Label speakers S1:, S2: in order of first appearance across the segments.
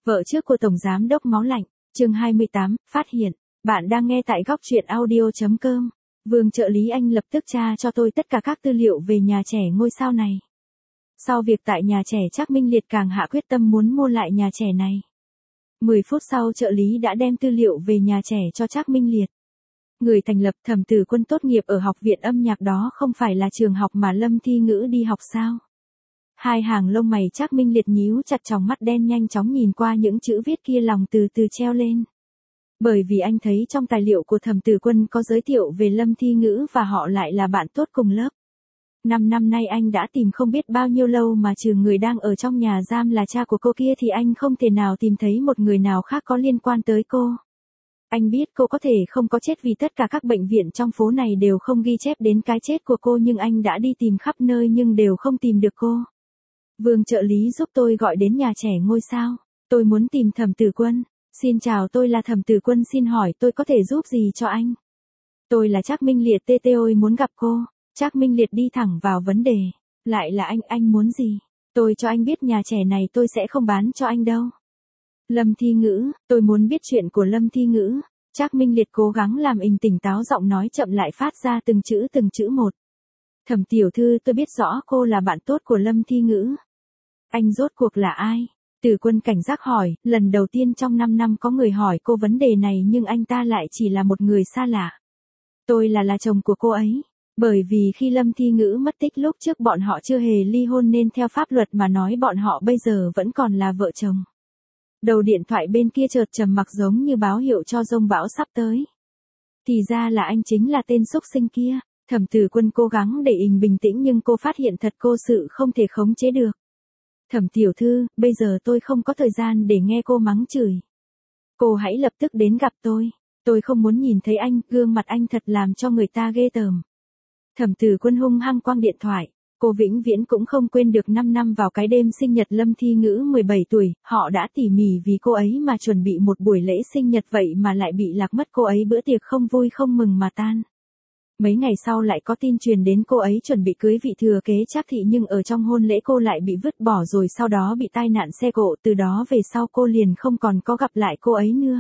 S1: Vợ trước của Tổng Giám đốc Máu Lạnh, chương 28, phát hiện. Bạn đang nghe tại góc truyện audio.com. Vương trợ lý anh lập tức tra cho tôi tất cả các tư liệu về nhà trẻ ngôi sao này. Sau việc tại nhà trẻ Trác Minh Liệt càng hạ quyết tâm muốn mua lại nhà trẻ này. 10 phút sau trợ lý đã đem tư liệu về nhà trẻ cho Trác Minh Liệt. Người thành lập Thẩm Tử Quân tốt nghiệp ở học viện âm nhạc đó không phải là trường học mà Lâm Thi Ngữ đi học sao? Hai hàng lông mày Trác Minh Liệt nhíu chặt, tròng mắt đen nhanh chóng nhìn qua những chữ viết kia, lòng từ từ treo lên. Bởi vì anh thấy trong tài liệu của Thẩm Tử Quân có giới thiệu về Lâm Thi Ngữ và họ lại là bạn tốt cùng lớp. 5 năm nay anh đã tìm không biết bao nhiêu lâu mà trừ người đang ở trong nhà giam là cha của cô kia thì anh không thể nào tìm thấy một người nào khác có liên quan tới cô. Anh biết cô có thể không có chết vì tất cả các bệnh viện trong phố này đều không ghi chép đến cái chết của cô, nhưng anh đã đi tìm khắp nơi nhưng đều không tìm được cô. Vương trợ lý giúp tôi gọi đến nhà trẻ ngôi sao. Tôi muốn tìm Thẩm Tử Quân. Xin chào, tôi là Thẩm Tử Quân, xin hỏi tôi có thể giúp gì cho anh? Tôi là Trác Minh Liệt, tôi muốn gặp cô. Trác Minh Liệt đi thẳng vào vấn đề. Lại là anh muốn gì? Tôi cho anh biết nhà trẻ này tôi sẽ không bán cho anh đâu. Lâm Thi Ngữ, tôi muốn biết chuyện của Lâm Thi Ngữ. Trác Minh Liệt cố gắng làm tỉnh táo, giọng nói chậm lại phát ra từng chữ một. Thẩm tiểu thư, tôi biết rõ cô là bạn tốt của Lâm Thi Ngữ. Anh rốt cuộc là ai? Tử Quân cảnh giác hỏi, lần đầu tiên trong 5 năm có người hỏi cô vấn đề này nhưng anh ta lại chỉ là một người xa lạ. Tôi là chồng của cô ấy. Bởi vì khi Lâm Thi Ngữ mất tích lúc trước bọn họ chưa hề ly hôn nên theo pháp luật mà nói bọn họ bây giờ vẫn còn là vợ chồng. Đầu điện thoại bên kia chợt trầm mặc giống như báo hiệu cho dông bão sắp tới. Thì ra là anh chính là tên xúc sinh kia. Thẩm Tử Quân cố gắng để bình tĩnh nhưng cô phát hiện thật cô sự không thể khống chế được. Thẩm tiểu thư, bây giờ tôi không có thời gian để nghe cô mắng chửi. Cô hãy lập tức đến gặp tôi. Tôi không muốn nhìn thấy anh, gương mặt anh thật làm cho người ta ghê tởm. Thẩm Tử Quân hung hăng quăng điện thoại. Cô vĩnh viễn cũng không quên được 5 năm vào cái đêm sinh nhật Lâm Thi Ngữ 17 tuổi, họ đã tỉ mỉ vì cô ấy mà chuẩn bị một buổi lễ sinh nhật, vậy mà lại bị lạc mất cô ấy, bữa tiệc không vui không mừng mà tan. Mấy ngày sau lại có tin truyền đến cô ấy chuẩn bị cưới vị thừa kế Trác thị, nhưng ở trong hôn lễ cô lại bị vứt bỏ rồi sau đó bị tai nạn xe cộ, từ đó về sau cô liền không còn có gặp lại cô ấy nữa.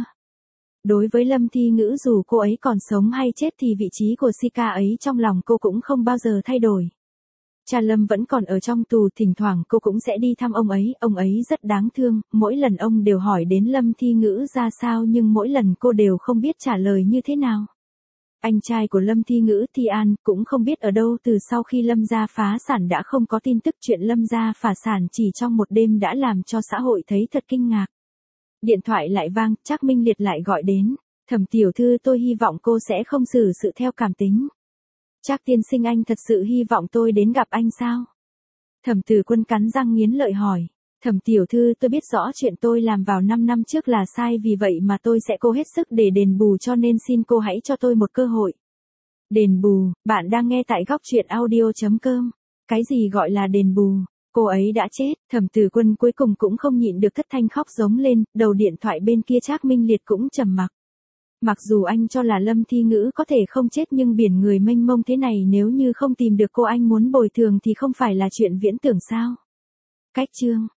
S1: Đối với Lâm Thi Ngữ, dù cô ấy còn sống hay chết thì vị trí của Sika ấy trong lòng cô cũng không bao giờ thay đổi. Cha Lâm vẫn còn ở trong tù, thỉnh thoảng cô cũng sẽ đi thăm ông ấy rất đáng thương, mỗi lần ông đều hỏi đến Lâm Thi Ngữ ra sao nhưng mỗi lần cô đều không biết trả lời như thế nào. Anh trai của Lâm Thi Ngữ, Thi An, cũng không biết ở đâu từ sau khi Lâm gia phá sản đã không có tin tức. Chuyện Lâm gia phá sản chỉ trong một đêm đã làm cho xã hội thấy thật kinh ngạc. Điện thoại lại vang, Trác Minh Liệt lại gọi đến. Thẩm tiểu thư, tôi hy vọng cô sẽ không xử sự theo cảm tính. Trác tiên sinh, anh thật sự hy vọng tôi đến gặp anh sao? Thẩm Tử Quân cắn răng nghiến lợi hỏi. Thẩm tiểu thư, tôi biết rõ chuyện tôi làm vào 5 năm trước là sai, vì vậy mà tôi sẽ cố hết sức để đền bù, cho nên xin cô hãy cho tôi một cơ hội. Đền bù? Bạn đang nghe tại góc truyện audio.com. Cái gì gọi là đền bù? Cô ấy đã chết. Thẩm Tử Quân cuối cùng cũng không nhịn được thất thanh khóc giống lên. Đầu điện thoại bên kia Trác Minh Liệt cũng trầm mặc. Mặc dù anh cho là Lâm Thi Ngữ có thể không chết nhưng biển người mênh mông thế này, nếu như không tìm được cô anh muốn bồi thường thì không phải là chuyện viễn tưởng sao? Cách chương